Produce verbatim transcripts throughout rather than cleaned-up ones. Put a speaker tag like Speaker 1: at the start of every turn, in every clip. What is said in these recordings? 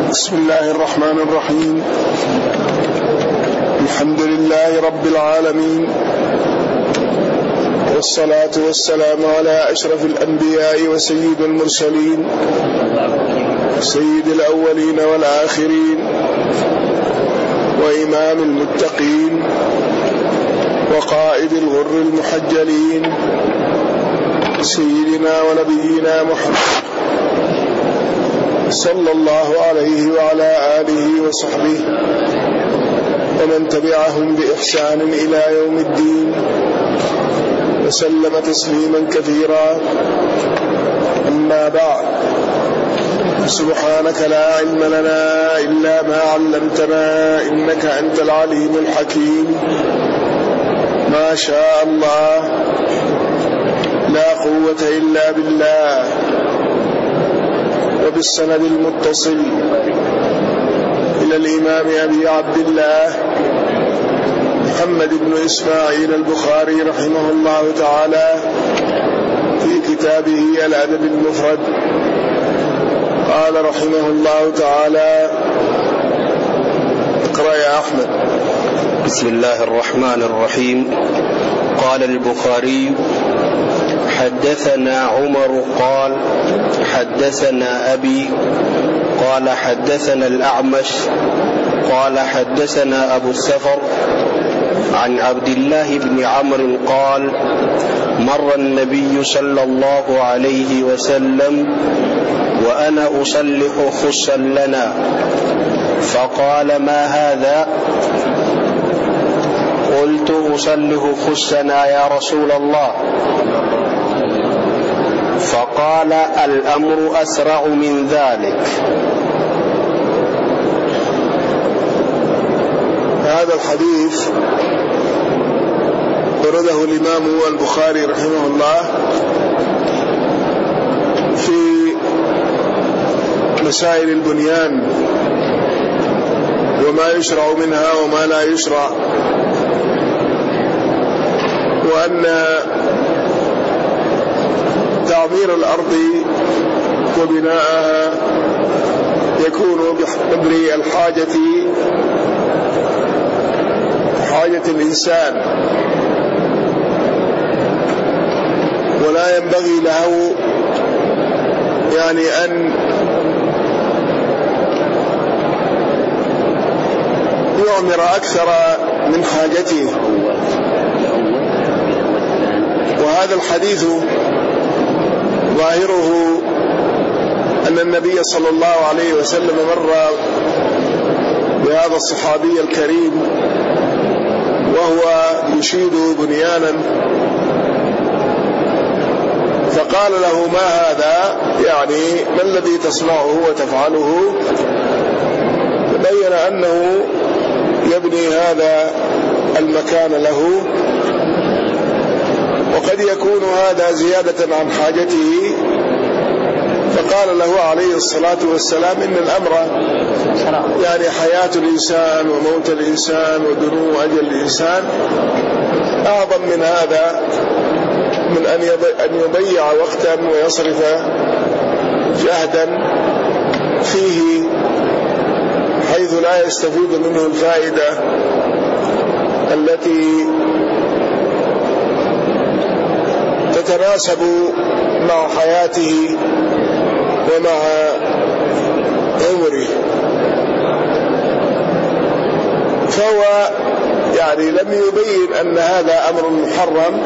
Speaker 1: بسم الله الرحمن الرحيم. الحمد لله رب العالمين، والصلاة والسلام على أشرف الأنبياء وسيد المرسلين، سيد الأولين والآخرين، وإمام المتقين، وقائد الغر المحجلين، سيدنا ونبينا محمد صلى الله عليه وعلى آله وصحبه ومن تبعهم بإحسان إلى يوم الدين، وسلم تسليما كثيرا. أما بعد، سبحانك لا علم لنا إلا ما علمتنا إنك أنت العليم الحكيم. ما شاء الله، لا قوة إلا بالله. وبالسند المتصل إلى الإمام أبي عبد الله محمد بن إسماعيل البخاري رحمه الله تعالى في كتابه الأدب المفرد، قال رحمه الله تعالى: اقرأ يا أحمد.
Speaker 2: بسم الله الرحمن الرحيم. قال البخاري: حدثنا عمر قال حدثنا أبي قال حدثنا الأعمش قال حدثنا أبو السفر عن عبد الله بن عمرو قال: مر النبي صلى الله عليه وسلم وأنا أصلح خصا لنا، فقال: ما هذا؟ قلت: أصلح خصنا يا رسول الله. فقال: الأمر أسرع من ذلك.
Speaker 1: هذا الحديث ورده الإمام البخاري رحمه الله في مسائل البنيان وما يشرع منها وما لا يشرع، وأن تعمير الأرض وبناءها يكون بقدر الحاجة حاجة الإنسان، ولا ينبغي له يعني أن يعمر أكثر من حاجته. وهذا الحديث ظاهره أن النبي صلى الله عليه وسلم مر بهذا الصحابي الكريم وهو يشيد بنيانا، فقال له: ما هذا؟ يعني ما الذي تصنعه وتفعله؟ فبين أنه يبني هذا المكان له، وقد يكون هذا زيادة عن حاجته. فقال له عليه الصلاة والسلام: إن الأمر يعني حياة الإنسان وموت الإنسان ودنو أجل الإنسان أعظم من هذا، من أن يضيع وقتا ويصرف جهدا فيه حيث لا يستفيد منه الفائدة التي تتناسب مع حياته ومع عمره. فهو يعني لم يبين أن هذا أمر محرم،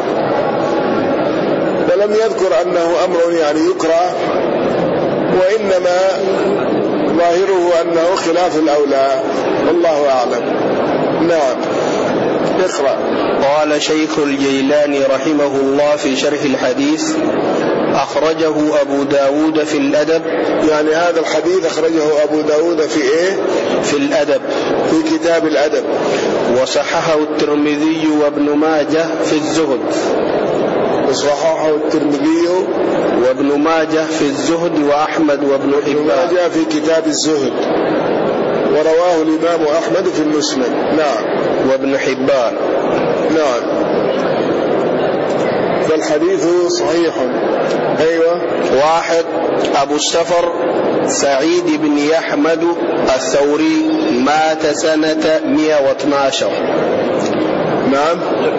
Speaker 1: ولم يذكر أنه أمر يعني يكره، وإنما ظاهره أنه خلاف الأولى، والله أعلم. نعم، اقرأ.
Speaker 2: قال شيخ الجيلاني رحمه الله في شرح الحديث: أخرجه أبو داود في الأدب.
Speaker 1: يعني هذا الحديث أخرجه أبو داود في إيه؟
Speaker 2: في الأدب،
Speaker 1: في كتاب الأدب.
Speaker 2: وصححه الترمذي وابن ماجه في الزهد.
Speaker 1: وصححه الترمذي
Speaker 2: وابن ماجه في الزهد، وأحمد وابن حبان.
Speaker 1: ابن ماجه في كتاب الزهد، ورواه الإمام أحمد في المسند. نعم.
Speaker 2: وابن حبان.
Speaker 1: نعم. فالحديث صحيح. أيوة.
Speaker 2: واحد أبو السفر سعيد بن يحمد الثوري مات سنة مئة واثني عشر.
Speaker 1: نعم.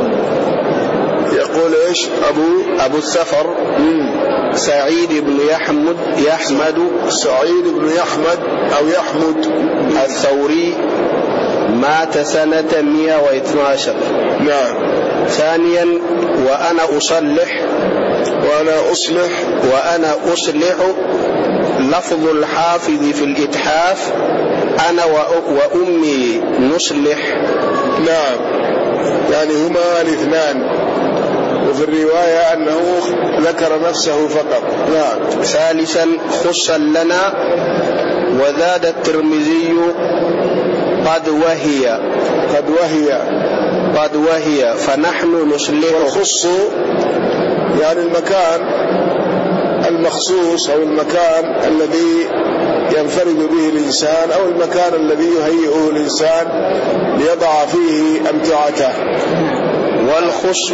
Speaker 1: يقول إيش؟ أبو
Speaker 2: أبو السفر
Speaker 1: مم.
Speaker 2: سعيد بن يحمد يحمد
Speaker 1: سعيد بن يحمد أو يحمد
Speaker 2: الثوري مات سنة مئة واثني عشر.
Speaker 1: نعم.
Speaker 2: ثانيا وأنا أصلح
Speaker 1: وأنا أصلح
Speaker 2: وأنا أصلح لفظ الحافظ في الإتحاف أنا وأمي نصلح.
Speaker 1: نعم. يعني هما الاثنان، وفي الرواية أنه ذكر نفسه فقط. نعم.
Speaker 2: ثالثا خصا لنا وزاد الترمذي قد وهي
Speaker 1: قد وهي
Speaker 2: قد وهي فنحن نصلح.
Speaker 1: والخص يعني المكان المخصوص أو المكان الذي ينفرد به الإنسان أو المكان الذي يهيئه الإنسان ليضع فيه أمتعته.
Speaker 2: والخص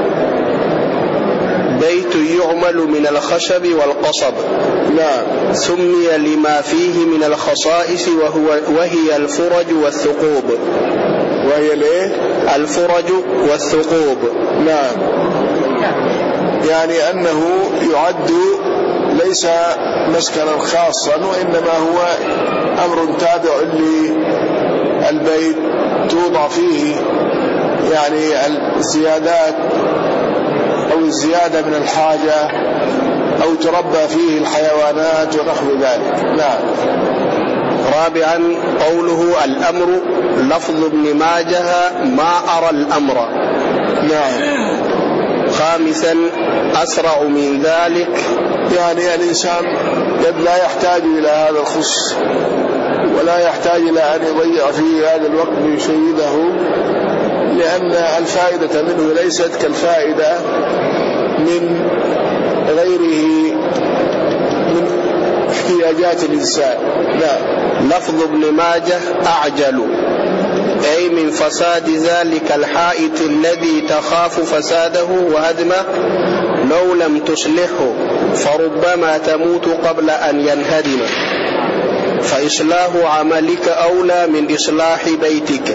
Speaker 2: بيت يعمل من الخشب والقصب.
Speaker 1: نعم.
Speaker 2: سمي لما فيه من الخصائص وهو وهي الفرج والثقوب.
Speaker 1: وهي ليه؟
Speaker 2: الفرج والثقوب.
Speaker 1: نعم. يعني أنه يعد ليس مسكنا خاصا، وإنما هو أمر تابع للبيت توضع فيه يعني الزيادات أو الزيادة من الحاجة أو تربى فيه الحيوانات ونحو ذلك. نعم.
Speaker 2: رابعا قوله الأمر لفظ ابن ماجه ما أرى الأمر.
Speaker 1: نعم.
Speaker 2: خامسا أسرع من ذلك
Speaker 1: يعني الإنسان لا يحتاج إلى هذا الخص ولا يحتاج إلى أن يضيع فيه هذا الوقت ليشيده، لأن الفائدة منه ليست كالفائدة من غيره من احتياجات الإنسان. لا.
Speaker 2: لفظ ابن ماجه أعجل أي من فساد ذلك الحائط الذي تخاف فساده وهدمه لو لم تصلحه فربما تموت قبل أن ينهدم، فإصلاح عملك أولى من إصلاح بيتك.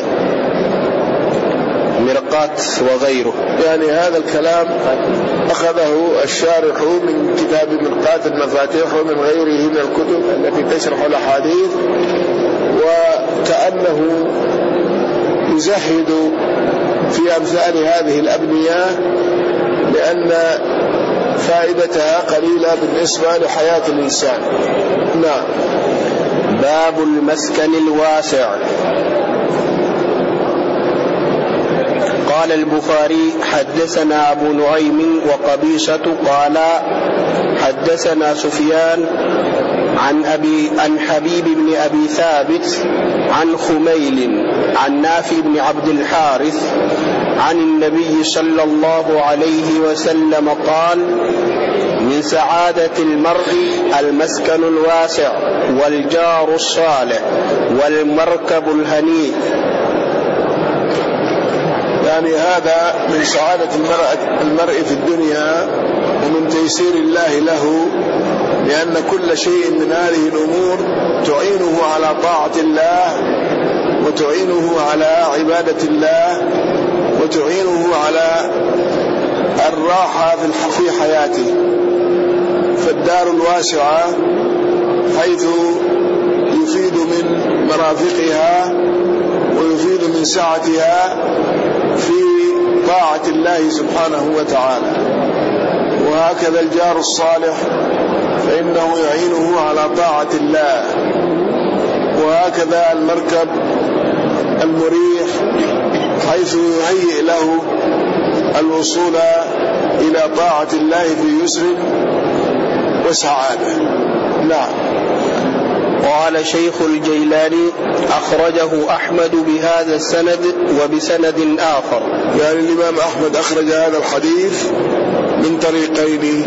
Speaker 2: مرقات وغيره.
Speaker 1: يعني هذا الكلام أخذه الشارح من كتاب مرقات المفاتيح ومن غيره من الكتب التي تشرح الأحاديث، وكأنه يزهد في أمثال هذه الأبنية لأن فائدتها قليلة بالنسبة لحياة الإنسان. نعم.
Speaker 2: باب المسكن الواسع. قال البخاري حدثنا أبو نعيم وقبيصة قال حدثنا سفيان عن أبي عن حبيب بن أبي ثابت عن خميل عن نافع بن عبد الحارث عن النبي صلى الله عليه وسلم قال من سعادة المرء المسكن الواسع والجار الصالح والمركب الهنيء.
Speaker 1: يعني هذا من سعادة المرء في الدنيا ومن تيسير الله له، لأن كل شيء من هذه الأمور تعينه على طاعة الله وتعينه على عبادة الله وتعينه على الراحة في حياته. فالدار الواسعة حيث يفيد من مرافقها ويفيد من سعتها في طاعة الله سبحانه وتعالى. وهكذا الجار الصالح فإنه يعينه على طاعة الله. وهكذا المركب المريح حيث يهيئ له الوصول إلى طاعة الله في يسر وسعادة. نعم.
Speaker 2: قال شيخ الجيلاني أخرجه أحمد بهذا السند وبسند آخر.
Speaker 1: يعني الإمام أحمد أخرج هذا الحديث من طريقين.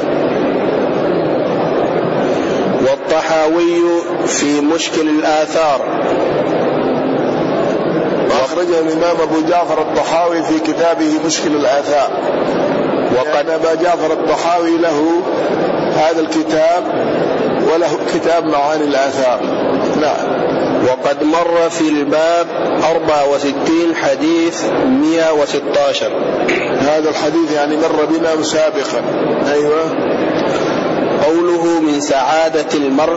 Speaker 2: والطحاوي في مشكل الآثار.
Speaker 1: وأخرجه الإمام أبو جعفر الطحاوي في كتابه مشكل الآثار. وقد أبا جعفر الطحاوي له هذا الكتاب وله كتاب معاني الآثار. نعم.
Speaker 2: وقد مر في الباب أربعة وستين حديث مئة وستة عشر.
Speaker 1: هذا الحديث يعني مر بنا سابقا. أيوة.
Speaker 2: قوله من سعادة المرء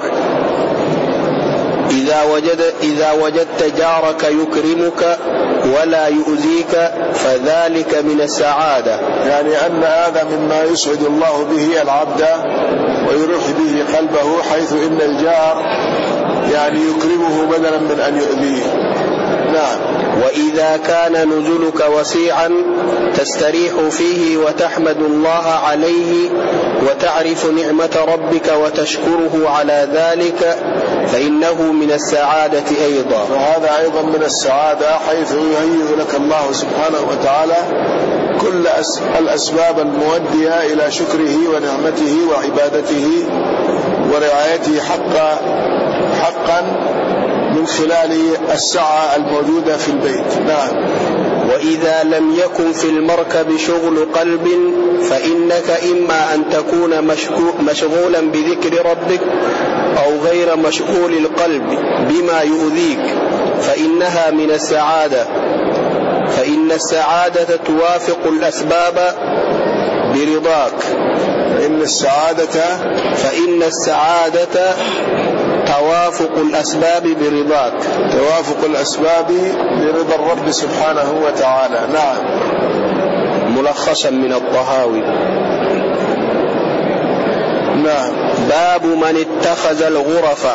Speaker 2: إذا وجد إذا وجدت جارك يكرمك ولا يؤذيك فذلك من السعادة،
Speaker 1: يعني أن هذا مما يسعد الله به العبد ويريح به قلبه، حيث إن الجار يعني يكرمه بدلا من أن يؤذيه. نعم.
Speaker 2: وإذا كان نزلك وسيعا تستريح فيه وتحمد الله عليه وتعرف نعمة ربك وتشكره على ذلك فإنه من السعادة أيضا.
Speaker 1: وهذا أيضا من السعادة، حيث يهيئ لك الله سبحانه وتعالى كل الأسباب المؤدية إلى شكره ونعمته وعبادته ورعايته حقا حقا من خلال السعة الموجودة في البيت. نعم.
Speaker 2: وإذا لم يكن في المركب شغل قلب فإنك إما أن تكون مشغولا بذكر ربك أو غير مشغول القلب بما يؤذيك فإنها من السعادة، فإن السعادة توافق الأسباب برضاك.
Speaker 1: فإن السعادة
Speaker 2: فإن السعادة توافق الأسباب برضاك،
Speaker 1: توافق الأسباب برضا الرب سبحانه وتعالى. نعم.
Speaker 2: ملخصا من الطحاوي.
Speaker 1: نعم.
Speaker 2: باب من اتخذ الغرف.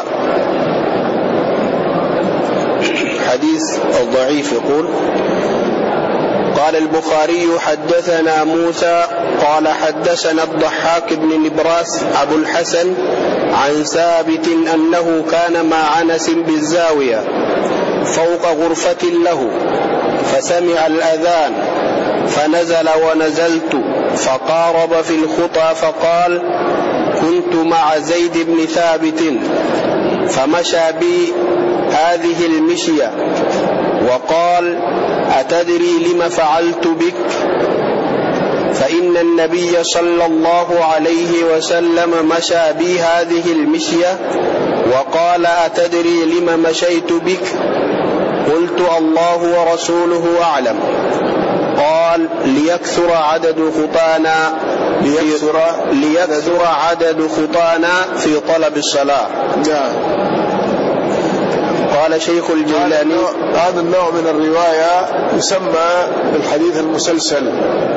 Speaker 2: حديث الضعيف يقول قال البخاري حدثنا موسى قال حدثنا الضحاك بن نبراس أبو الحسن عن ثابت أنه كان مع أنس بالزاوية فوق غرفة له فسمع الأذان فنزل ونزلت فقارب في الخطى فقال كنت مع زيد بن ثابت فمشى بي هذه المشية وقال أتدري لم فعلت بك؟ فإن النبي صلى الله عليه وسلم مشى بي هذه المشية وقال أتدري لم مشيت بك؟ قلت الله ورسوله أعلم. قال ليكثر عدد خطانا ليكثر, ليكثر عدد خطانا في طلب الصلاة. قال شيخ الجيلاني
Speaker 1: هذا النوع من الرواية يسمى بالحديث المسلسل،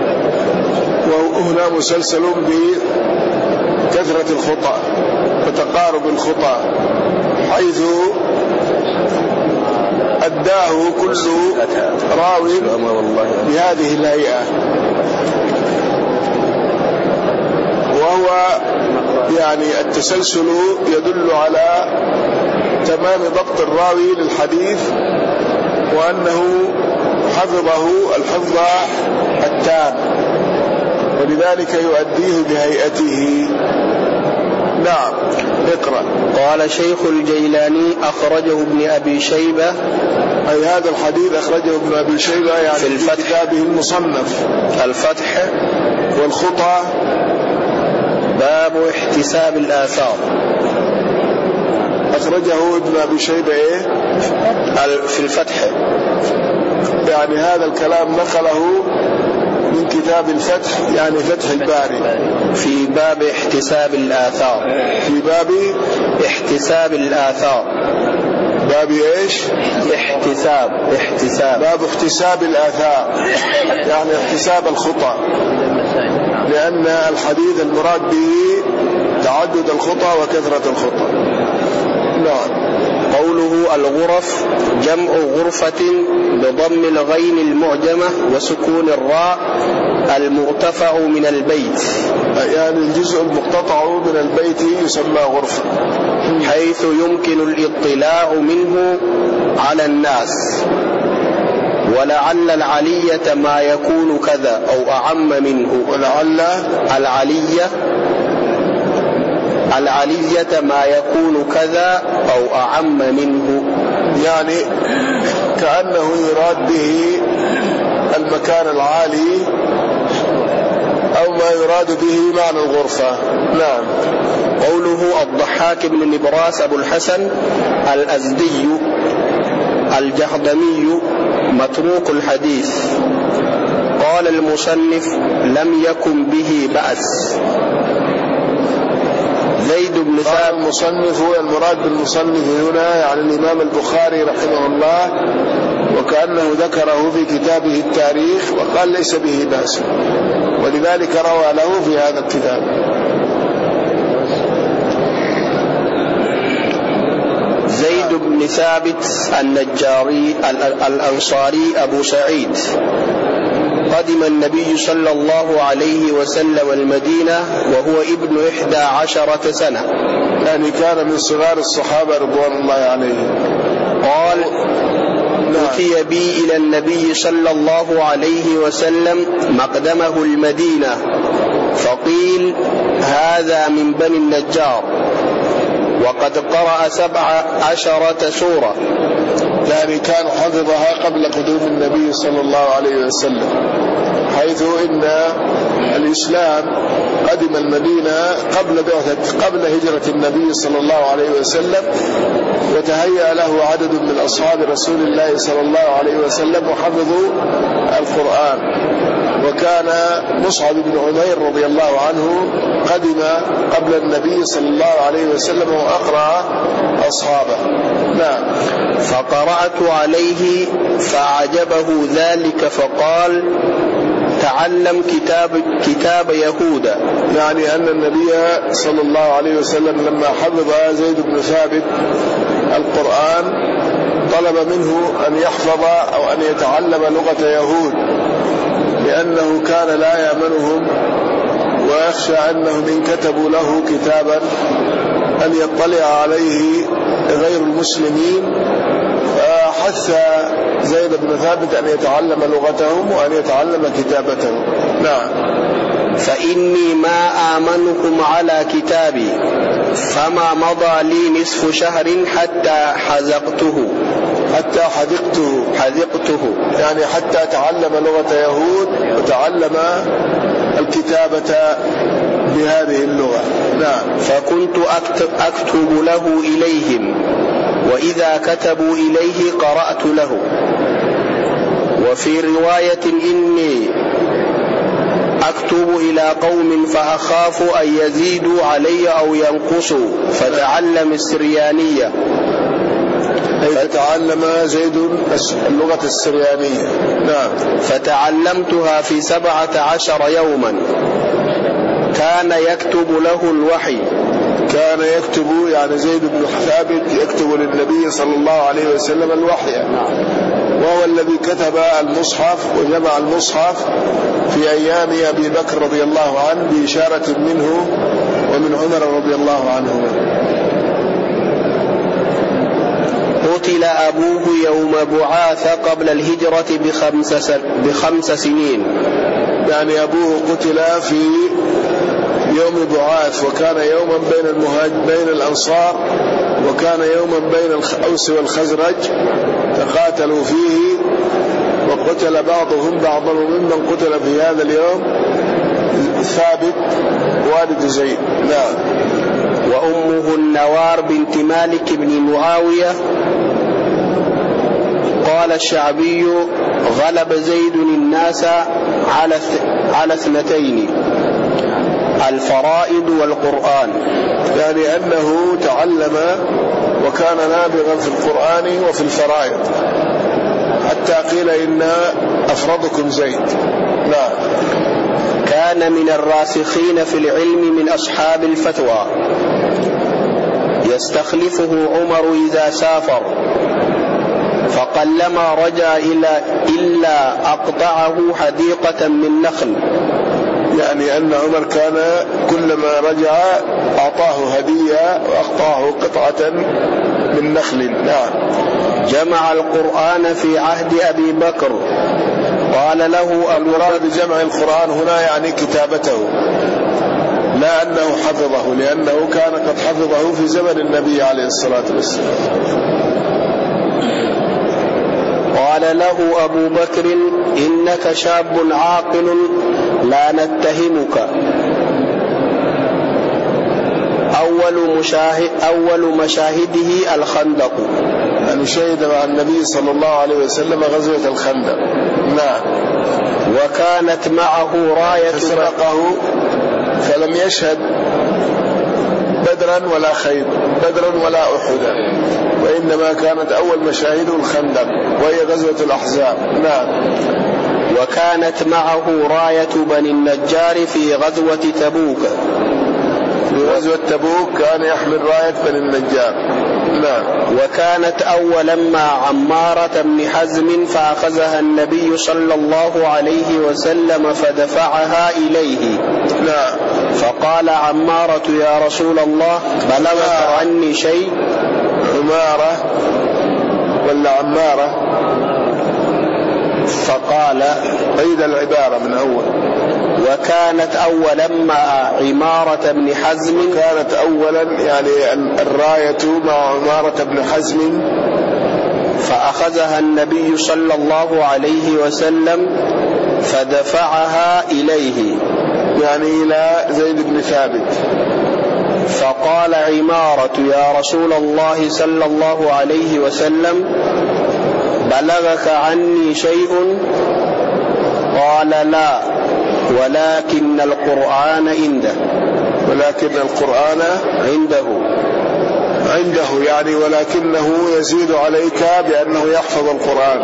Speaker 1: وهنا مسلسل بكثرة الخطى وتقارب الخطى، حيث أداه كل راوي بهذه الهيئة، وهو يعني التسلسل يدل على تمام ضبط الراوي للحديث وأنه حفظه الحفظ التام، ولذلك يؤديه بهيئته. نعم. اقرأ.
Speaker 2: قال شيخ الجيلاني أخرجه ابن أبي شيبة،
Speaker 1: أي هذا الحديث أخرجه ابن أبي شيبة يعني
Speaker 2: في الفتح
Speaker 1: في كتابه المصنف
Speaker 2: الفتح
Speaker 1: والخطى
Speaker 2: باب احتساب الآثار.
Speaker 1: أخرجه ابن أبي شيبة إيه؟
Speaker 2: في الفتح،
Speaker 1: يعني هذا الكلام نقله من كتاب الفتح، يعني فتح الباري،
Speaker 2: في باب احتساب الآثار.
Speaker 1: في باب
Speaker 2: احتساب الآثار.
Speaker 1: باب ايش؟
Speaker 2: احتساب. احتساب
Speaker 1: باب احتساب الآثار، يعني احتساب الخطى، لأن الحديث المراد به تعدد الخطى وكثرة الخطى. نعم.
Speaker 2: قوله الغرف جمع غرفة بضم الغين المعجمة وسكون الراء المرتفع من البيت،
Speaker 1: يعني الجزء المقتطع من البيت يسمى غرفة،
Speaker 2: حيث يمكن الاطلاع منه على الناس. ولعل العلية ما يكون كذا أو أعم منه.
Speaker 1: ولعل
Speaker 2: العلية العلية ما يكون كذا أو أعم منه،
Speaker 1: يعني كأنه يراد به المكان العالي أو ما يراد به معنى الغرفة. نعم.
Speaker 2: قوله الضحاك بن نبراس أبو الحسن الأزدي الجهضمي متروك الحديث. قال المصنف لم يكن به بأس. زيد بن ثابت.
Speaker 1: المصنف هو المراد بالمصنف هنا يعني الإمام البخاري رحمه الله، وكأنه ذكره في كتابه التاريخ وقال ليس به بأس، ولذلك روى له في هذا الكتاب.
Speaker 2: زيد بن ثابت النجاري الأنصاري أبو سعيد قدم النبي صلى الله عليه وسلم المدينة وهو ابن إحدى عشرة سنة،
Speaker 1: يعني كان من صغار الصحابة رضوان الله عليهم.
Speaker 2: قال أتي بي إلى النبي صلى الله عليه وسلم مقدمه المدينة فقيل هذا من بني النجار وقد قرأ سبع عشرة سورة،
Speaker 1: يعني كان حفظها قبل قدوم النبي صلى الله عليه وسلم، حيث إن الإسلام قدم المدينة قبل بعثة قبل هجرة النبي صلى الله عليه وسلم، وتهيأ له عدد من أصحاب رسول الله صلى الله عليه وسلم وحفظوا القرآن. وكان مصعب بن عمير رضي الله عنه قدم قبل النبي صلى الله عليه وسلم وأقرأ أصحابه. نعم.
Speaker 2: فقرأت عليه فعجبه ذلك فقال تعلم كتاب كتاب يهودا،
Speaker 1: يعني أن النبي صلى الله عليه وسلم لما حفظ زيد بن ثابت القرآن طلب منه أن يحفظ أو أن يتعلم لغة يهود، لأنه كان لا يأمنهم ويخشى أنهم إن كتبوا له كتابا أن يطلع عليه غير المسلمين، فحث زيد بن ثابت أن يتعلم لغتهم وأن يتعلم كتابتهم. نعم.
Speaker 2: فإني ما آمنكم على كتابي فما مضى لي نصف شهر حتى حذقته
Speaker 1: حتى حذقته
Speaker 2: حذقته
Speaker 1: يعني حتى تعلم لغة يهود وتعلم الكتابة بهذه اللغة. نعم.
Speaker 2: فكنت أكتب, أكتب له إليهم وإذا كتبوا إليه قرأت له. وفي رواية إني أكتب إلى قوم فأخاف أن يزيدوا علي أو ينقصوا فتعلم السريانية.
Speaker 1: أي فتعلم زيد اللغة السريانية. نعم.
Speaker 2: فتعلمتها في سبعة عشر يوما. كان يكتب له الوحي.
Speaker 1: كان يكتب يعني زيد بن ثابت يكتب للنبي صلى الله عليه وسلم الوحي، وهو الذي كتب المصحف وجمع المصحف في أيام أبي بكر رضي الله عنه بإشارة منه ومن عمر رضي الله عنه.
Speaker 2: قتل أبوه يوم بعاث قبل الهجرة بخمس, بخمس سنين،
Speaker 1: يعني أبوه قتل في يوم بعاث، وكان يوما بين المهاج بين الأنصار، وكان يوما بين الأوس والخزرج تقاتلوا فيه، وقتل بعضهم بعضا، وممن قتل في هذا اليوم ثابت والد زيد. نعم.
Speaker 2: وأمه النوار بنت مالك بن معاوية. قال الشعبي غلب زيد الناس على على اثنتين الفرائض والقرآن،
Speaker 1: يعني أنه تعلم وكان نابغا في القرآن وفي الفرائض، حتى قيل إن أفرضكم زيد. نعم.
Speaker 2: كان من الراسخين في العلم من أصحاب الفتوى، يستخلفه عمر إذا سافر، فقلما رجع إلى إلا أقطعه حديقة من نخل،
Speaker 1: يعني أن عمر كان كلما رجع أعطاه هدية وأقطعه قطعة من نخل. نعم.
Speaker 2: جمع القرآن في عهد أبي بكر. قال له
Speaker 1: المراد بجمع القرآن هنا يعني كتابته، لا أنه حفظه، لأنه كان قد حفظه في زمن النبي عليه الصلاة والسلام.
Speaker 2: قال له أبو بكر إنك شاب عاقل لا نتهمك. أول مشاهد أول مشاهده الخندق،
Speaker 1: يعني شهد مع النبي صلى الله عليه وسلم غزوة الخندق. نعم.
Speaker 2: وكانت معه راية
Speaker 1: سبقه فلم يشهد بدرا ولا خير بدرا ولا أحدا، وإنما كانت أول مشاهده الخندق وهي غزوة الأحزاب. نعم.
Speaker 2: وكانت معه راية بني النجار في غزوة تبوك.
Speaker 1: في غزوة تبوك كان يحمل راية بني النجار. نعم.
Speaker 2: وكانت أولا مع عمارة بن حزم فأخذها النبي صلى الله عليه وسلم فدفعها إليه.
Speaker 1: نعم.
Speaker 2: فقال عمارة يا رسول الله بلغك عني شيء؟
Speaker 1: عمارة ولا عمارة؟
Speaker 2: فقال
Speaker 1: عيد العبارة من أول.
Speaker 2: وكانت أولا مع عمارة بن حزم،
Speaker 1: كانت أولا يعني الراية مع عمارة بن حزم
Speaker 2: فأخذها النبي صلى الله عليه وسلم فدفعها إليه،
Speaker 1: يعني إلى زيد بن ثابت.
Speaker 2: فقال عمارة يا رسول الله صلى الله عليه وسلم بلغك عني شيء؟ قال لا، ولكن القرآن عنده.
Speaker 1: ولكن القرآن
Speaker 2: عنده
Speaker 1: عنده يعني ولكنه يزيد عليك بأنه يحفظ القرآن.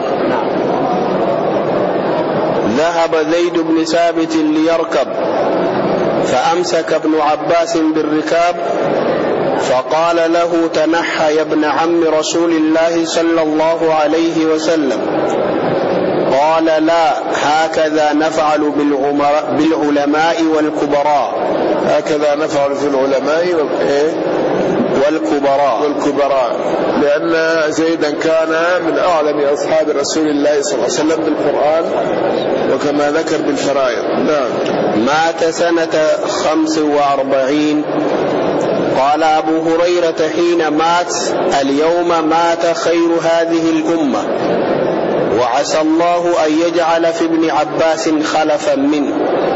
Speaker 2: ذهب زيد بن ثابت ليركب فأمسك ابن عباس بالركاب فقال له تنحى يا ابن عم رسول الله صلى الله عليه وسلم. قال لا، هكذا نفعل بالعلماء والكبراء.
Speaker 1: هكذا نفعل في العلماء
Speaker 2: والكبراء
Speaker 1: والكبراء لأن زيدا كان من أعلم أصحاب رسول الله صلى الله عليه وسلم بالقرآن وكما ذكر بالفرائض. نعم.
Speaker 2: مات سنة خمس وأربعين. قال أبو هريرة حين مات اليوم مات خير هذه الأمة، وعسى الله أن يجعل في ابن عباس خلفا منه.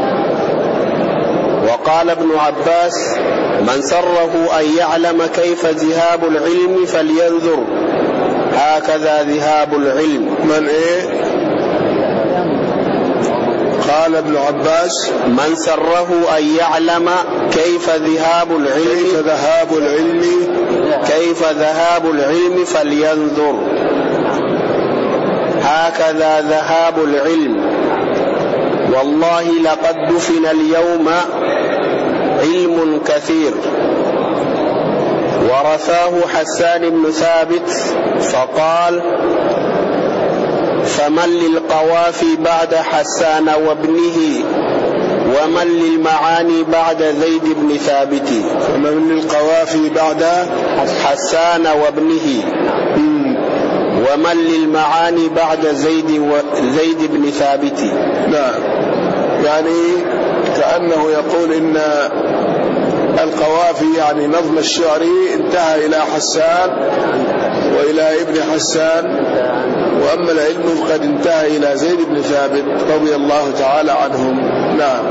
Speaker 2: وقال ابن عباس من سره أن يعلم كيف ذهاب العلم فلينظر، هكذا ذهاب العلم.
Speaker 1: من إيه؟ قال ابن عباس
Speaker 2: من سره أن يعلم كيف ذهاب العلم
Speaker 1: كيف ذهاب العلم
Speaker 2: كيف ذهاب العلم فلينظر، هكذا ذهاب العلم. والله لقد دفن اليوم علم كثير. ورثاه حسان بن ثابت فقال فمن للقوافي بعد حسان وابنه ومن للمعاني بعد زيد بن ثابت.
Speaker 1: فمن للقوافي بعد
Speaker 2: حسان وابنه ومن للمعاني بعد زيد وزيد بن ثابت.
Speaker 1: نعم. يعني كأنه يقول إن القوافي يعني نظم الشعر انتهى إلى حسان وإلى ابن حسان، وأما العلم فقد انتهى إلى زيد بن ثابت رضي الله تعالى عنهم. نعم.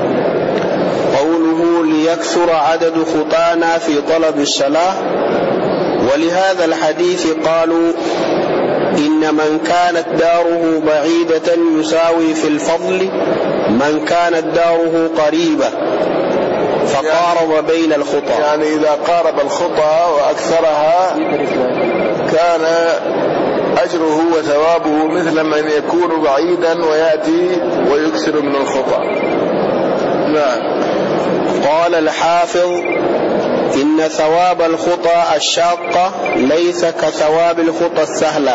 Speaker 2: قوله ليكثر عدد خطانا في طلب الصلاة. ولهذا الحديث قالوا إن من كانت داره بعيدة يساوي في الفضل من كانت داره قريبة، فقارب بين الخطى.
Speaker 1: يعني إذا قارب الخطى وأكثرها كان أجره وثوابه مثل من يكون بعيدا ويأتي ويكثر من الخطى. نعم.
Speaker 2: قال الحافظ إن ثواب الخطى الشاقة ليس كثواب الخطى السهلة.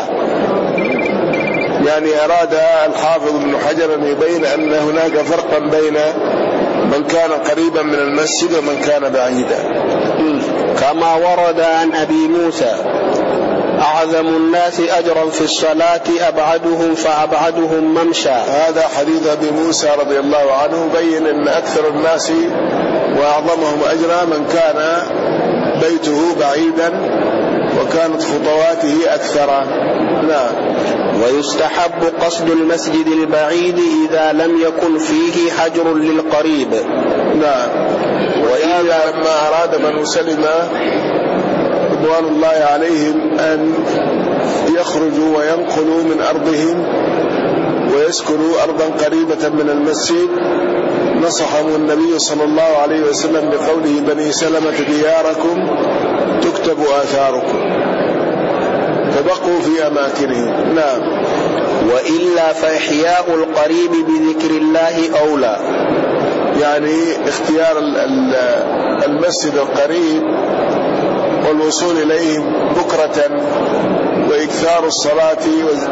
Speaker 1: يعني أراد الحافظ ابن حجر أن يبين أن هناك فرقا بين من كان قريبا من المسجد ومن كان بعيدا،
Speaker 2: كما ورد عن أبي موسى أعظم الناس أجرا في الصلاة أبعدهم فأبعدهم ممشى.
Speaker 1: هذا حديث أبي موسى رضي الله عنه بين أن أكثر الناس وأعظمهم أجرا من كان بيته بعيدا وكانت خطواته أكثر. نعم.
Speaker 2: ويستحب قصد المسجد البعيد إذا لم يكن فيه حجر للقريب.
Speaker 1: نعم. وإذا لما أراد بنو سلمة رضوان الله عليهم أن يخرجوا وينقلوا من أرضهم ويسكنوا أرضا قريبة من المسجد، نصحهم النبي صلى الله عليه وسلم بقوله: بني سلمة دياركم تكتب آثاركم، فبقوا في أماكنهم. نعم.
Speaker 2: وإلا فإحياء القريب بذكر الله أولى،
Speaker 1: يعني اختيار المسجد القريب والوصول إليه بكرة وإكثار الصلاة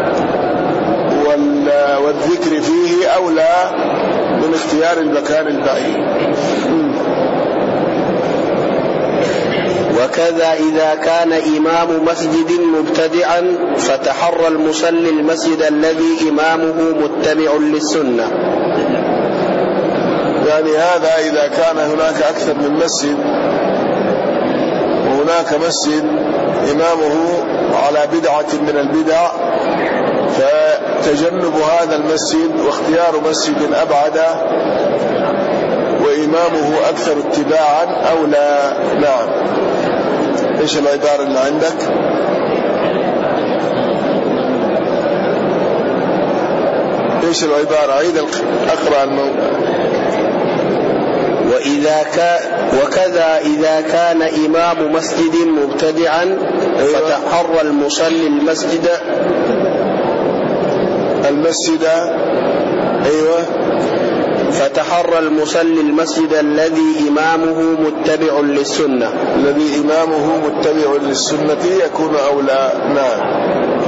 Speaker 1: والذكر فيه أولى من اختيار المكان البعيد.
Speaker 2: وكذا إذا كان إمام مسجد مبتدعا فتحرى المصلي المسجد الذي إمامه متبع للسنة.
Speaker 1: يعني هذا إذا كان هناك أكثر من مسجد وهناك مسجد إمامه على بدعة من البدع، فتجنب هذا المسجد واختيار مسجد أبعد وإمامه أكثر اتباعا أولى. نعم. إيش العبارة اللي عندك؟ إيش العبارة؟ عيد أقرأ الموضوع.
Speaker 2: وإذا كان وكذا إذا كان إمام مسجد مبتدعا. أيوة. فتحرى المصلي المسجد
Speaker 1: المسجد أيوة
Speaker 2: فتحرى المصلي المسجد الذي إمامه متبع للسنة
Speaker 1: الذي إمامه متبع للسنة يكون أولى. نعم.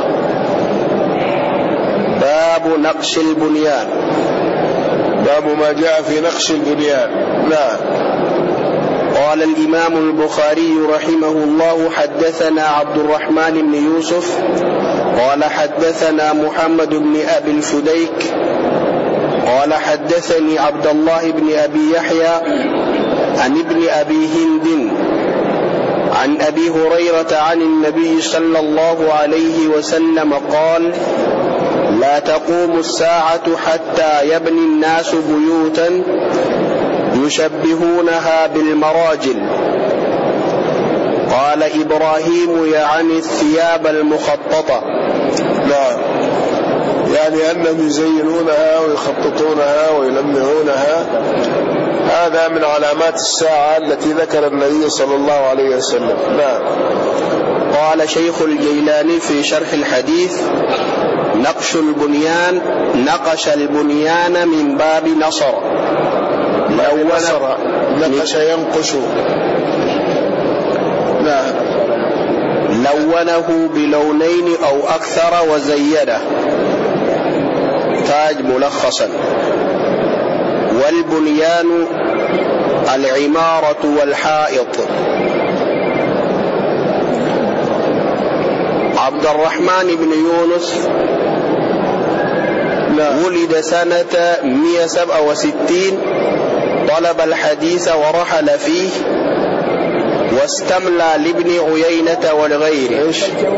Speaker 2: باب نقش البنيان.
Speaker 1: باب ما جاء في نقش البنيان. نعم.
Speaker 2: قال الإمام البخاري رحمه الله: حدثنا عبد الرحمن بن يوسف قال حدثنا محمد بن أبي الفديك قال حدثني عبد الله بن أبي يحيى عن ابن أبي هند عن أبي هريرة عن النبي صلى الله عليه وسلم قال: لا تقوم الساعة حتى يبني الناس بيوتا يشبهونها بالمراجل. قال إبراهيم: يعني الثياب المخططة.
Speaker 1: نعم. يعني أنهم يزينونها ويخططونها ويلمعونها، هذا من علامات الساعة التي ذكر النبي صلى الله عليه وسلم. نعم.
Speaker 2: قال شيخ الجيلاني في شرح الحديث: نقش البنيان نقش البنيان من باب نصر.
Speaker 1: نصر نقش ينقش. نعم.
Speaker 2: لونه بلونين أو أكثر وزينه. تاج ملخصا. والبنيان العمارة والحائط. عبد الرحمن بن يونس ولد سنة مئة وسبعة وستين، طلب الحديث ورحل فيه، واستملى لابن عيينة ولغيره.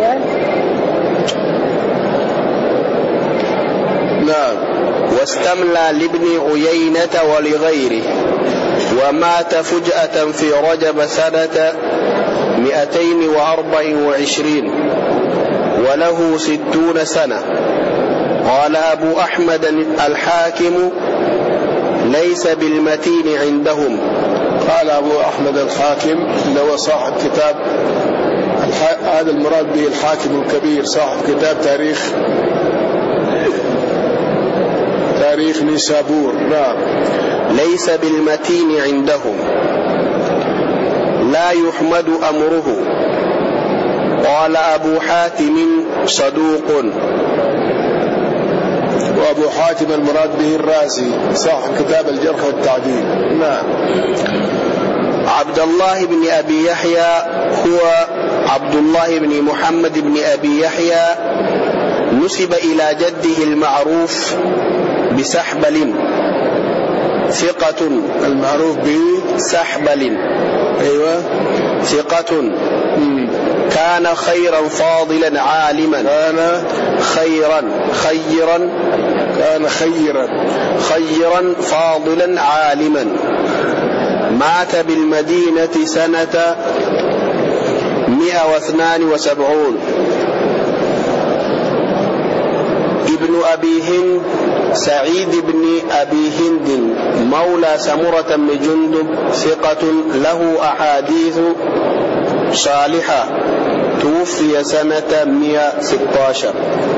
Speaker 1: نعم.
Speaker 2: واستملى لابن عيينة ولغيره، ومات فجأة في رجب سنة مئتين وأربع وعشرين وله ستون سنة. قال أبو أحمد الحاكم: ليس بالمتين عندهم.
Speaker 1: قال أبو أحمد الحاكم اللي هو صاحب كتاب الح... هذا المراد به الحاكم الكبير، صاحب كتاب تاريخ تاريخ نيسابور. نعم.
Speaker 2: ليس بالمتين عندهم، لا يحمد أمره. قال أبو حاتم: صدوق.
Speaker 1: وأبو حاتم المراد به الرازي، صاحب كتاب الجرح والتعديل. نعم.
Speaker 2: عبد الله بن أبي يحيى هو عبد الله بن محمد بن أبي يحيى، نسب إلى جده المعروف بسحبل، ثقة. المعروف بسحبل.
Speaker 1: أيوة.
Speaker 2: ثقة. كان خيرا فاضلا عالما.
Speaker 1: كان
Speaker 2: خيرا خيرا
Speaker 1: كان خيرا
Speaker 2: خيرا فاضلا عالما. مات بالمدينة سنة مئة واثنان وسبعون. ابن أبي هند سعيد بن أبي هند مولى سمرة بن جندب ثقة له أحاديث صالحة، توفي سنة مئة وستة عشر.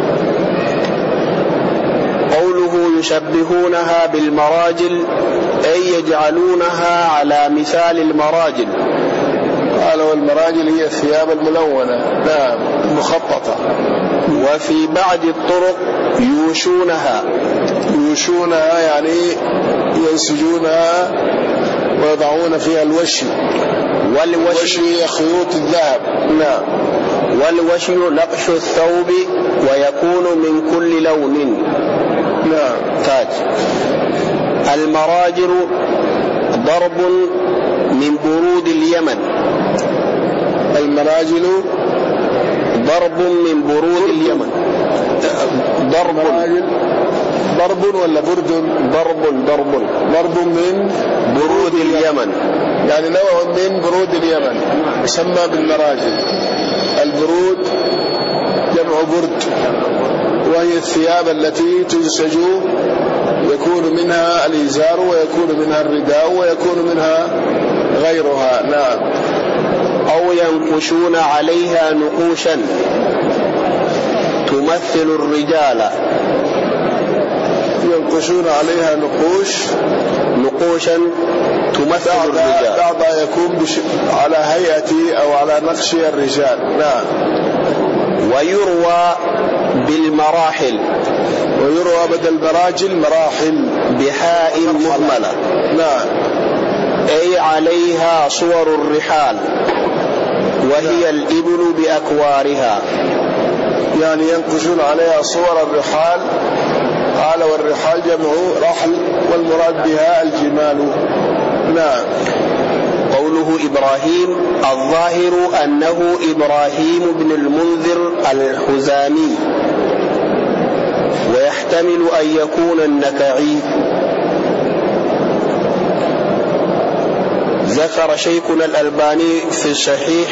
Speaker 2: قوله يشبهونها بالمراجل أي يجعلونها على مثال المراجل.
Speaker 1: قال والمراجل هي الثياب الملونة، نعم، مخططة.
Speaker 2: وفي بعض الطرق يوشونها.
Speaker 1: يوشونها يعني ينسجونها ويضعون فيها الوشي. والوشي هي خيوط الذهب.
Speaker 2: نعم. والوشي نقش الثوب ويكون من كل لون.
Speaker 1: نعم.
Speaker 2: تاج. المراجل ضرب من برود اليمن.
Speaker 1: المراجل
Speaker 2: ضرب من برود اليمن. ضرب
Speaker 1: ضرب ولا برد؟
Speaker 2: ضرب ضرب
Speaker 1: ضرب من
Speaker 2: برود اليمن،
Speaker 1: يعني نوع من برود اليمن يسمى بالمراجل. البرود جمع برد، وهي الثياب التي تنسج، يكون منها الإزار ويكون منها الرداء ويكون منها غيرها. نعم.
Speaker 2: أو ينقشون عليها نقوشا تمثل الرجال.
Speaker 1: ينقشون عليها نقوش
Speaker 2: نقوشا تمثل الرجال.
Speaker 1: بعضها يكون بش... على هيئة أو على نقش الرجال. نعم.
Speaker 2: ويروى بالمراحل.
Speaker 1: ويروى بدل مراجل مراحل
Speaker 2: بحاء مهملة.
Speaker 1: نعم.
Speaker 2: أي عليها صور الرحال وهي الإبل بأكوارها.
Speaker 1: يعني ينقشون عليها صور الرحال. قال والرحال جمع رحل والمراد بها الجمال. نعم.
Speaker 2: قوله إبراهيم الظاهر أنه إبراهيم بن المنذر الحزامي، ويحتمل أن يكون النكعي. ذكر شيخنا الألباني في الصحيح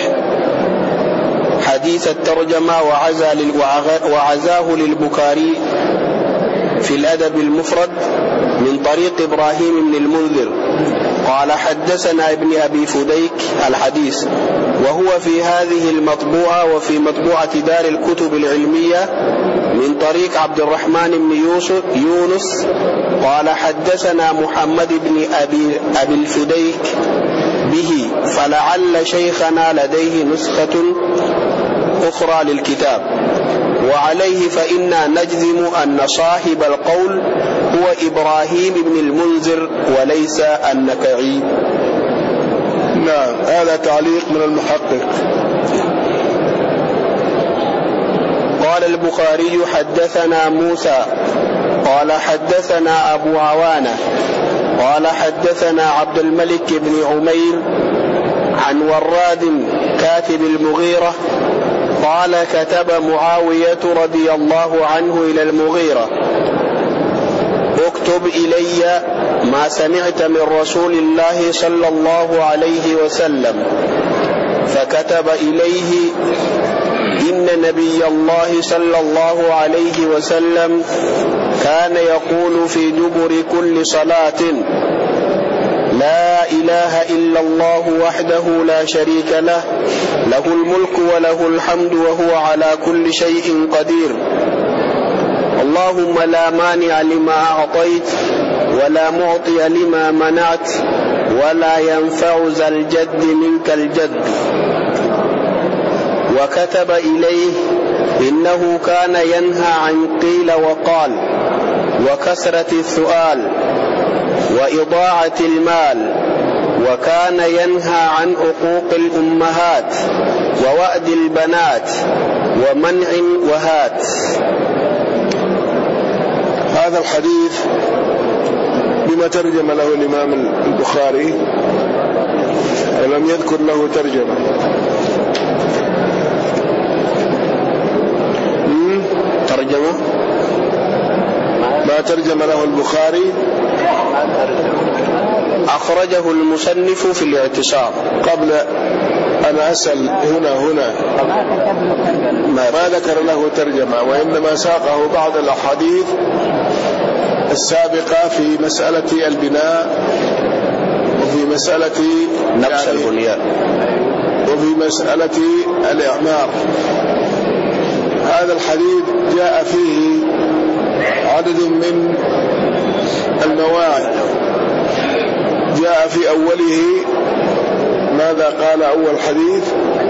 Speaker 2: حديث الترجمة وعزاه للبخاري في الأدب المفرد من طريق إبراهيم بن المنذر قال حدثنا ابن أبي فديك الحديث، وهو في هذه المطبوعة وفي مطبوعة دار الكتب العلمية من طريق عبد الرحمن بن يوسف يونس قال حدثنا محمد بن أبي, أبي الفديك به، فلعل شيخنا لديه نسخة أخرى للكتاب، وعليه فإنا نجزم أن صاحب القول هو إبراهيم بن المنذر وليس النكعي.
Speaker 1: نعم. هذا تعليق من المحقق.
Speaker 2: قال البخاري حدثنا موسى قال حدثنا أبو عوانة قال حدثنا عبد الملك بن عمير عن وراد كاتب المغيرة قال كتب معاوية رضي الله عنه إلى المغيرة اكتب إلي ما سمعت من رسول الله صلى الله عليه وسلم، فكتب إليه إن نبي الله صلى الله عليه وسلم كان يقول في دبر كل صلاة لا إله إلا الله وحده لا شريك له له الملك وله الحمد وهو على كل شيء قدير، اللهم لا مانع لما أعطيت ولا معطي لما منعت ولا ينفع ذا الجد منك الجد. وكتب إليه إنه كان ينهى عن قيل وقال وكثرة السؤال وإضاعة المال، وكان ينهى عن عقوق الأمهات ووأد البنات ومنع وهات.
Speaker 1: هذا الحديث بما ترجم له الإمام البخاري ولم يذكر له ترجمة.
Speaker 2: ترجمة؟
Speaker 1: ما ترجم له البخاري.
Speaker 2: أخرجه المصنف في الاعتصام.
Speaker 1: قبل أن أسأل هنا هنا ما ذكر له ترجمة، وإنما ساقه بعض الأحاديث السابقة في مسألة البناء وفي مسألة
Speaker 2: نقص يعني البنيان
Speaker 1: وفي مسألة الإعمار. هذا الحديث جاء فيه عدد من المواعظ. جاء في أوله ماذا قال أول حديث؟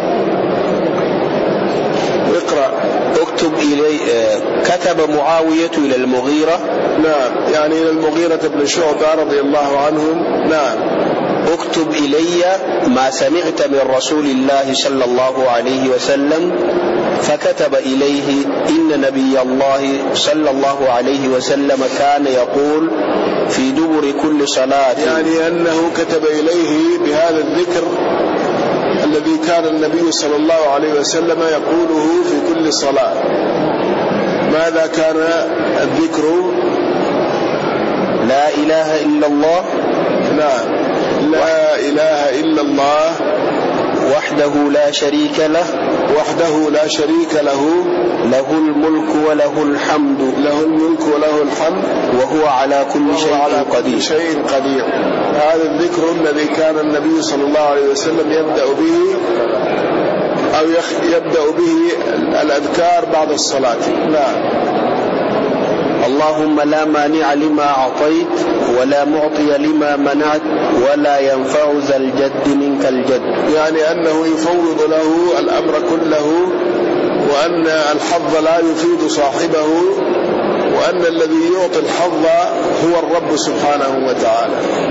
Speaker 1: اقرأ.
Speaker 2: اكتب إلي كتب معاوية إلى المغيرة.
Speaker 1: نعم، يعني إلى المغيرة بن شعبة رضي الله عنهم. نعم.
Speaker 2: اكتب إلي ما سمعت من رسول الله صلى الله عليه وسلم. فكتب إليه إن نبي الله صلى الله عليه وسلم كان يقول في دبر كل صلاة،
Speaker 1: يعني أنه كتب إليه بهذا الذكر الذي كان النبي صلى الله عليه وسلم يقوله في كل صلاة. ماذا كان الذكر؟
Speaker 2: لا إله إلا الله.
Speaker 1: نعم، لا إله إلا الله
Speaker 2: وحده لا شريك له
Speaker 1: وحده لا شريك له
Speaker 2: له الملك وله الحمد
Speaker 1: له الملك وله الحمد
Speaker 2: وهو على كل شيء
Speaker 1: على
Speaker 2: قدير.
Speaker 1: كل شيء قدير. هذا الذكر الذي كان النبي صلى الله عليه وسلم يبدأ به أو يبدأ به الأذكار بعد الصلاة. نعم.
Speaker 2: اللهم لا مانع لما أعطيت ولا معطي لما منعت ولا ينفع ذا الجد منك الجد.
Speaker 1: يعني أنه يفوض له الأمر كله، وأن الحظ لا يفيد صاحبه، وأن الذي يعطي الحظ هو الرب سبحانه وتعالى،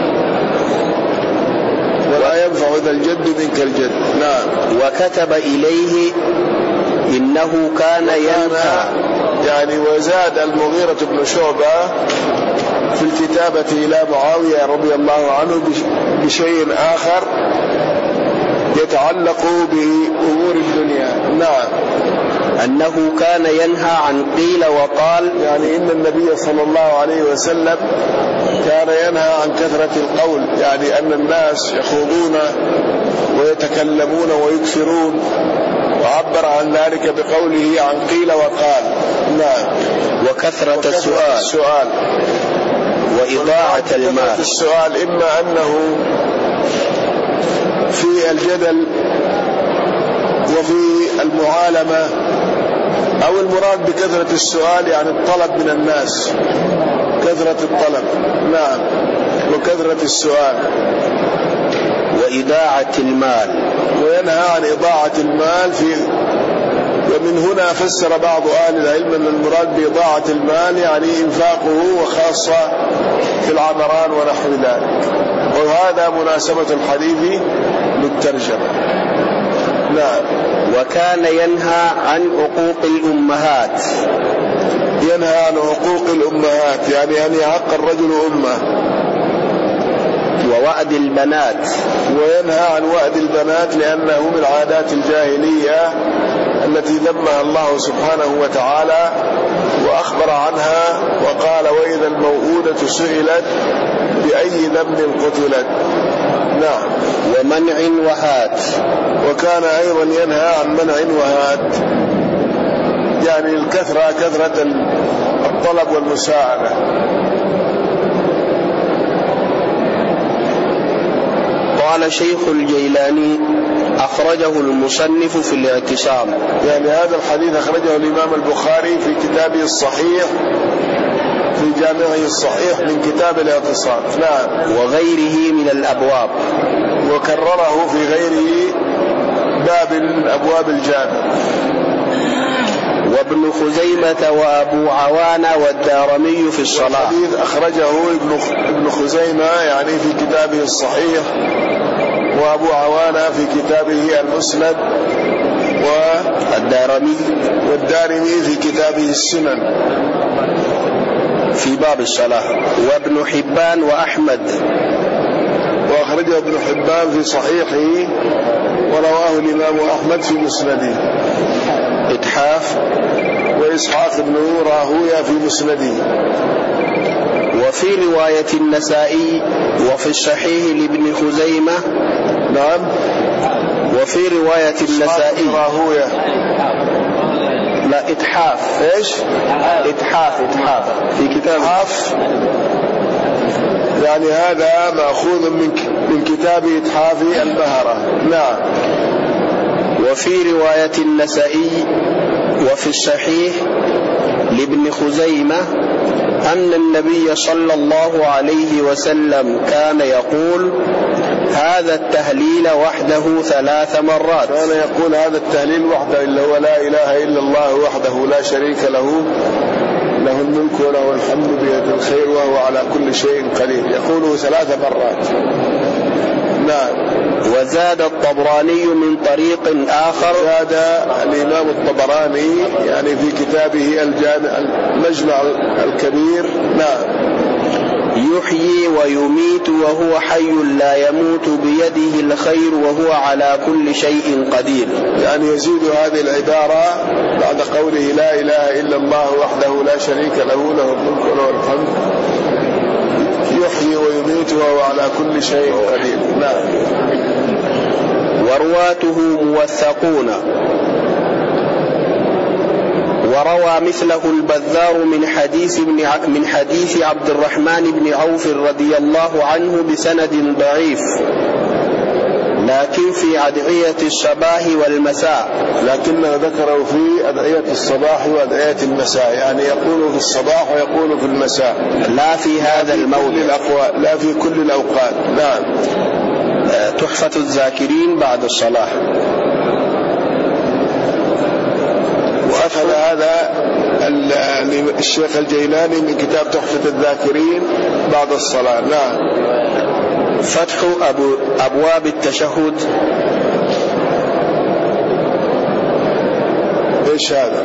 Speaker 1: ولا ينفع ذا الجد منك الجد. نعم.
Speaker 2: وكتب إليه إنه كان ينهى،
Speaker 1: يعني وزاد المغيرة بن شعبة في الكتابة إلى معاوية رضي الله عنه بشيء آخر يتعلق بأمور الدنيا. نعم.
Speaker 2: أنه كان ينهى عن قيل وقال،
Speaker 1: يعني إن النبي صلى الله عليه وسلم كان ينهى عن كثرة القول، يعني أن الناس يخوضون ويتكلمون ويكثرون، وعبر عن ذلك بقوله عن قيل وقال. نعم.
Speaker 2: وكثرة, وكثرة السؤال,
Speaker 1: السؤال
Speaker 2: وإضاعة المال.
Speaker 1: السؤال إما أنه في الجدل وفي المعالمة، أو المراد بكثرة السؤال يعني الطلب من الناس، كثرة الطلب. نعم. وكثرة السؤال
Speaker 2: وإضاعة المال.
Speaker 1: وينهى عن إضاعة المال في ومن هنا فسر بعض أهل العلم أن المراد بإضاعة المال يعني إنفاقه، وخاصة في العمران ونحو ذلك، وهذا مناسبة الحديث للترجمة. نعم.
Speaker 2: وكان ينهى عن عقوق الأمهات.
Speaker 1: ينهى عن عقوق الأمهات يعني أن يعق الرجل أمه.
Speaker 2: ووأد البنات.
Speaker 1: وينهى عن وأد البنات لأنه من عادات الجاهلية التي ذمها الله سبحانه وتعالى وأخبر عنها وقال وإذا الموءودة سئلت بأي ذنب قتلت. نعم.
Speaker 2: ومنع وهات.
Speaker 1: وكان أيضا ينهى عن منع وهات، يعني الكثرة كثرة الطلب والمساعدة.
Speaker 2: قال شيخ الجيلاني أخرجه المصنف في الاعتصام.
Speaker 1: يعني هذا الحديث أخرجه الإمام البخاري في كتابه الصحيح، في جامعه الصحيح من كتاب الاعتصام. نعم.
Speaker 2: وغيره من الأبواب.
Speaker 1: وكرره في غيره باب أبواب الجامع.
Speaker 2: وابن خزيمة وأبو عوانة والدارمي في الصلاة.
Speaker 1: الحديث أخرجه ابن خزيمة يعني في كتابه الصحيح، وأبو عوانة في كتابه المسند،
Speaker 2: والدارمي
Speaker 1: والدارمي في كتابه السنن
Speaker 2: في باب الصلاة. وابن حبان وأحمد.
Speaker 1: وأخرجه ابن حبان في صحيحه، ورواه الإمام أحمد في مسنده.
Speaker 2: الإتحاف،
Speaker 1: وإسحاق بن راهوية في مسنده.
Speaker 2: وفي رواية النسائي وفي الصحيح لابن خزيمة.
Speaker 1: نعم.
Speaker 2: وفي رواية النسائي
Speaker 1: راهوية
Speaker 2: لا إتحاف.
Speaker 1: إيش؟
Speaker 2: إتحاف إتحاف في كتاب
Speaker 1: إتحاف، يعني هذا مأخوذ من من كتاب إتحاف البهرة. نعم.
Speaker 2: وفي رواية النسائي وفي الصحيح لابن خزيمة أن النبي صلى الله عليه وسلم كان يقول هذا التهليل وحده ثلاث مرات.
Speaker 1: كان يقول هذا التهليل وحده اللي هو لا إله إلا الله وحده لا شريك له، له الملك وله الحمد بيده الخير وهو على كل شيء قدير، يقوله ثلاث مرات. نعم.
Speaker 2: وزاد الطبراني من طريق آخر.
Speaker 1: زاد الإمام الطبراني يعني في كتابه الجامع المجمع الكبير. نعم.
Speaker 2: يحيي ويميت وهو حي لا يموت بيده الخير وهو على كل شيء قدير.
Speaker 1: يعني يزيد هذه العبارة بعد قوله لا إله إلا الله وحده لا شريك له، له الملك وله الحمد، يحيي ويميت وهو على كل شيء قدير. نعم.
Speaker 2: ورواته موثقون. وروى مثله البزار من حديث من حديث عبد الرحمن بن عوف رضي الله عنه بسند ضعيف، لكن في أدعية الصباح والمساء.
Speaker 1: لكنه ذكره في أدعية الصباح وأدعية المساء، يعني يقول في الصباح ويقول في المساء،
Speaker 2: لا في هذا الموضع،
Speaker 1: لا في كل الأوقات. نعم.
Speaker 2: تحفة الذاكرين بعد الصلاة.
Speaker 1: وأخذ هذا الشيخ الجيلاني من كتاب تحفة الذاكرين بعد الصلاة. نعم.
Speaker 2: فتح أبو أبواب التشهد.
Speaker 1: إيش هذا؟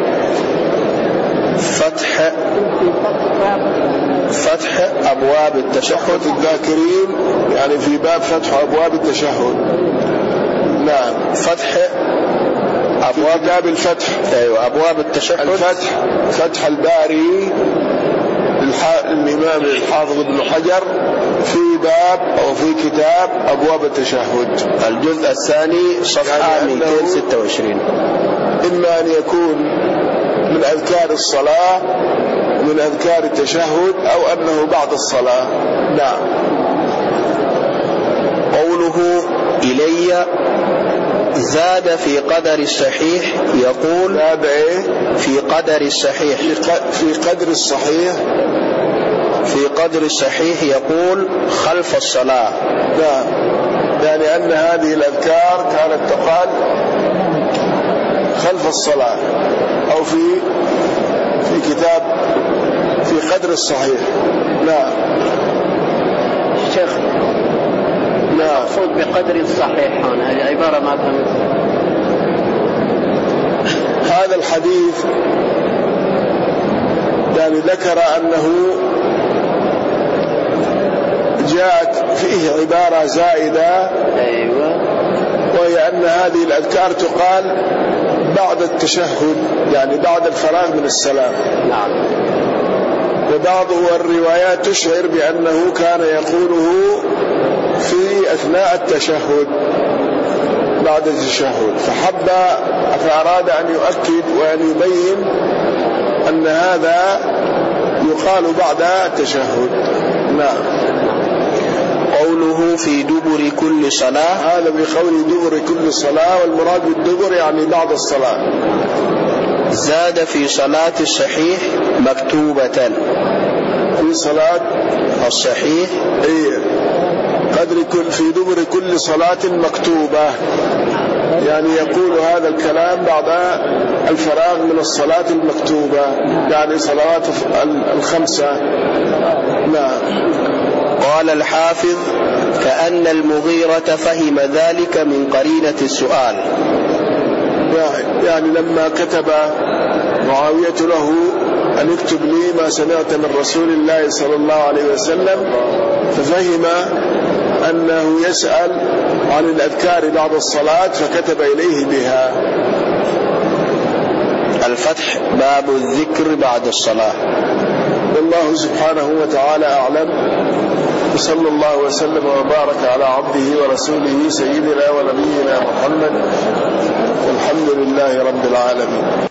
Speaker 2: فتح فتح أبواب التشهد
Speaker 1: الذاكرين، يعني في باب فتح أبواب التشهد. نعم.
Speaker 2: فتح
Speaker 1: أبواب باب الفتح.
Speaker 2: أيوة أبواب التشهد.
Speaker 1: الفتح فتح الباري الإمام الحافظ ابن حجر في باب أو في كتاب أبواب التشهد،
Speaker 2: الجزء الثاني صفحة يعني مئتين وستة وعشرين.
Speaker 1: إما أن يكون من أذكار الصلاة من أذكار التشهد أو أنه بعد الصلاة. نعم.
Speaker 2: قوله إلي زاد في قدر الصحيح يقول.
Speaker 1: زاد إيه؟
Speaker 2: في قدر الصحيح.
Speaker 1: في قدر الصحيح.
Speaker 2: في قدر الصحيح يقول خلف الصلاة.
Speaker 1: نعم. يعني أن هذه الأذكار كانت تقال خلف الصلاة أو في في كتاب في قدر الصحيح. نعم.
Speaker 3: شيخ.
Speaker 1: نعم.
Speaker 3: مقصود بقدر الصحيح هنا هذه عبارة ما فهمت.
Speaker 1: هذا الحديث يعني ذكر أنه جاءت فيه عبارة زائدة.
Speaker 3: أيوة.
Speaker 1: وهي أن هذه الأذكار تقال بعد التشهد، يعني بعد الفراغ من السلام.
Speaker 3: نعم.
Speaker 1: وبعض الروايات تشعر بأنه كان يقوله في أثناء التشهد بعد التشهد، فحب فأراد أن يؤكد وأن يبين أن هذا يقال بعد التشهد. نعم.
Speaker 2: قوله في دبر كل صلاة،
Speaker 1: هذا بقول دبر كل صلاة، والمراد بالدبر يعني بعد الصلاة.
Speaker 2: زاد في صلاة الصحيح مكتوبة.
Speaker 1: في صلاة
Speaker 2: الصحيح
Speaker 1: إيه قدر كل في دبر كل صلاة مكتوبة، يعني يقول هذا الكلام بعد الفراغ من الصلاة المكتوبة، يعني صلوات الخمسة. نعم.
Speaker 2: قال الحافظ كأن المغيرة فهم ذلك من قرينة السؤال.
Speaker 1: يعني لما كتب معاوية له أن اكتب لي ما سمعت من رسول الله صلى الله عليه وسلم، ففهم أنه يسأل عن الأذكار بعد الصلاة فكتب إليه بها.
Speaker 2: باب الذكر بعد الصلاة.
Speaker 1: والله سبحانه وتعالى أعلم، وصلى الله وسلم وبارك على عبده ورسوله سيدنا ونبينا محمد، والحمد لله رب العالمين.